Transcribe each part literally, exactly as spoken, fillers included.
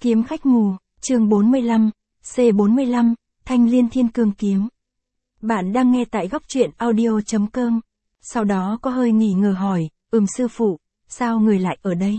Kiếm khách mù, chương bốn mươi lăm, C bốn mươi lăm, Thanh Liên Thiên Cương Kiếm. Bạn đang nghe tại góc truyện audio chấm com. Sau đó có hơi nghỉ ngờ hỏi, ừm sư phụ, sao người lại ở đây?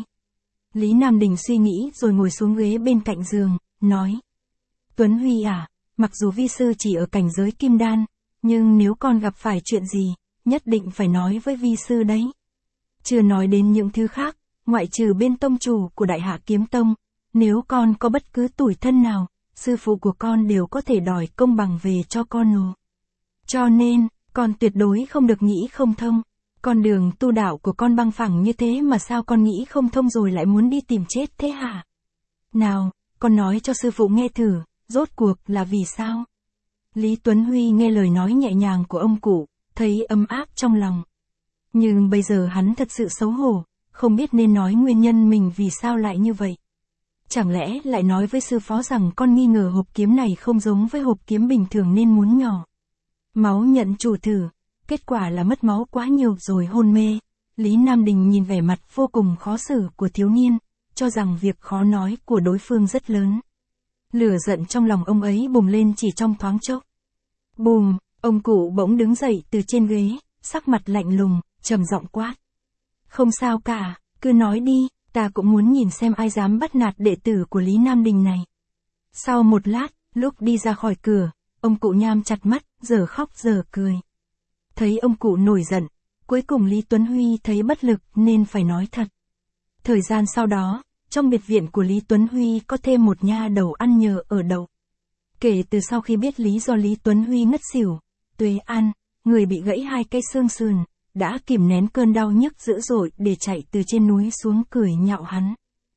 Lý Nam Đình suy nghĩ rồi ngồi xuống ghế bên cạnh giường, nói. Tuấn Huy à, mặc dù vi sư chỉ ở cảnh giới kim đan, nhưng nếu con gặp phải chuyện gì, nhất định phải nói với vi sư đấy. Chưa nói đến những thứ khác, ngoại trừ bên tông chủ của Đại Hạ Kiếm Tông, nếu con có bất cứ tủi thân nào, sư phụ của con đều có thể đòi công bằng về cho con nô. Cho nên, con tuyệt đối không được nghĩ không thông. Con đường tu đạo của con băng phẳng như thế mà sao con nghĩ không thông rồi lại muốn đi tìm chết thế hả? Nào, con nói cho sư phụ nghe thử, rốt cuộc là vì sao? Lý Tuấn Huy nghe lời nói nhẹ nhàng của ông cụ, thấy ấm áp trong lòng. Nhưng bây giờ hắn thật sự xấu hổ, không biết nên nói nguyên nhân mình vì sao lại như vậy. Chẳng lẽ lại nói với sư phó rằng con nghi ngờ hộp kiếm này không giống với hộp kiếm bình thường nên muốn nhỏ máu nhận chủ thử, kết quả là mất máu quá nhiều rồi hôn mê. Lý Nam Đình nhìn vẻ mặt vô cùng khó xử của thiếu niên, cho rằng việc khó nói của đối phương rất lớn. Lửa giận trong lòng ông ấy bùng lên chỉ trong thoáng chốc. Bùm, ông cụ bỗng đứng dậy từ trên ghế, sắc mặt lạnh lùng, trầm giọng quát. Không sao cả, cứ nói đi, ta cũng muốn nhìn xem ai dám bắt nạt đệ tử của Lý Nam Đình này. Sau một lát, lúc đi ra khỏi cửa, ông cụ nham chặt mắt, giờ khóc giờ cười. Thấy ông cụ nổi giận, cuối cùng Lý Tuấn Huy thấy bất lực nên phải nói thật. Thời gian sau đó, trong biệt viện của Lý Tuấn Huy có thêm một nha đầu ăn nhờ ở đậu. Kể từ sau khi biết lý do Lý Tuấn Huy ngất xỉu, Tuế An, người bị gãy hai cái xương sườn, đã kìm nén cơn đau nhức dữ dội để chạy từ trên núi xuống cười nhạo hắn.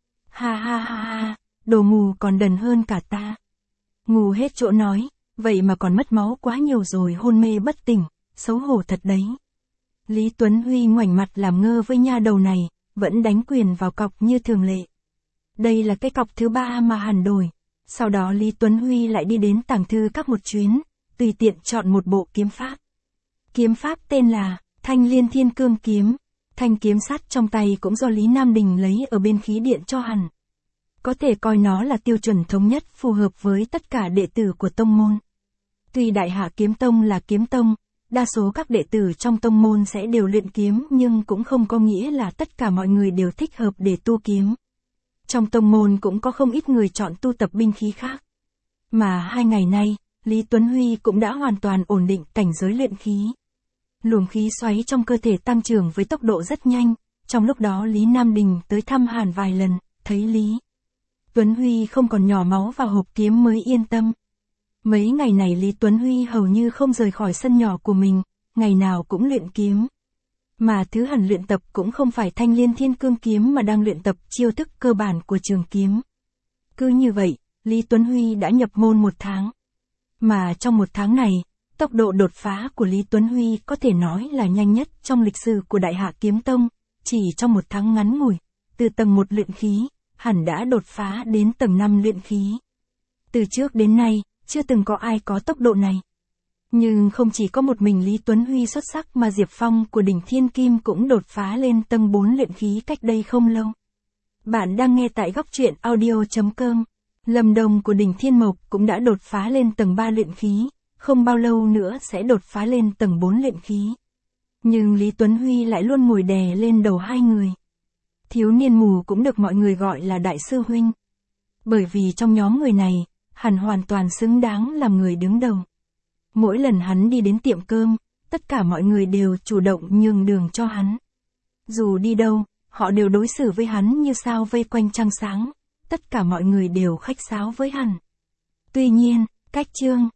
Ha ha ha ha, đồ ngu còn đần hơn cả ta. Ngu hết chỗ nói, vậy mà còn mất máu quá nhiều rồi hôn mê bất tỉnh, xấu hổ thật đấy. Lý Tuấn Huy ngoảnh mặt làm ngơ với nha đầu này, vẫn đánh quyền vào cọc như thường lệ. Đây là cái cọc thứ ba mà hắn đổi. Sau đó Lý Tuấn Huy lại đi đến tàng thư các một chuyến, tùy tiện chọn một bộ kiếm pháp. Kiếm pháp tên là Thanh Liên Thiên Cương Kiếm. Thanh kiếm sắt trong tay cũng do Lý Nam Đình lấy ở bên khí điện cho hắn. Có thể coi nó là tiêu chuẩn thống nhất phù hợp với tất cả đệ tử của tông môn. Tuy Đại Hạ Kiếm Tông là kiếm tông, đa số các đệ tử trong tông môn sẽ đều luyện kiếm nhưng cũng không có nghĩa là tất cả mọi người đều thích hợp để tu kiếm. Trong tông môn cũng có không ít người chọn tu tập binh khí khác. Mà hai ngày nay, Lý Tuấn Huy cũng đã hoàn toàn ổn định cảnh giới luyện khí. Luồng khí xoáy trong cơ thể tăng trưởng với tốc độ rất nhanh, trong lúc đó Lý Nam Đình tới thăm Hàn vài lần, thấy Lý Tuấn Huy không còn nhỏ máu vào hộp kiếm mới yên tâm. Mấy ngày này Lý Tuấn Huy hầu như không rời khỏi sân nhỏ của mình, ngày nào cũng luyện kiếm. Mà thứ hắn luyện tập cũng không phải Thanh Liên Thiên Cương Kiếm mà đang luyện tập chiêu thức cơ bản của trường kiếm. Cứ như vậy, Lý Tuấn Huy đã nhập môn một tháng. Mà trong một tháng này, tốc độ đột phá của Lý Tuấn Huy có thể nói là nhanh nhất trong lịch sử của Đại Hạ Kiếm Tông, chỉ trong một tháng ngắn ngủi, từ tầng một luyện khí, hắn đã đột phá đến tầng năm luyện khí. Từ trước đến nay, chưa từng có ai có tốc độ này. Nhưng không chỉ có một mình Lý Tuấn Huy xuất sắc mà Diệp Phong của đỉnh Thiên Kim cũng đột phá lên tầng bốn luyện khí cách đây không lâu. Bạn đang nghe tại góc truyện audio chấm com. Lâm Đồng của đỉnh Thiên Mộc cũng đã đột phá lên tầng ba luyện khí, không bao lâu nữa sẽ đột phá lên tầng bốn luyện khí. Nhưng Lý Tuấn Huy lại luôn ngồi đè lên đầu hai người. Thiếu niên mù cũng được mọi người gọi là đại sư huynh. Bởi vì trong nhóm người này, hắn hoàn toàn xứng đáng làm người đứng đầu. Mỗi lần hắn đi đến tiệm cơm, tất cả mọi người đều chủ động nhường đường cho hắn. Dù đi đâu, họ đều đối xử với hắn như sao vây quanh trăng sáng, tất cả mọi người đều khách sáo với hắn. Tuy nhiên, cách chương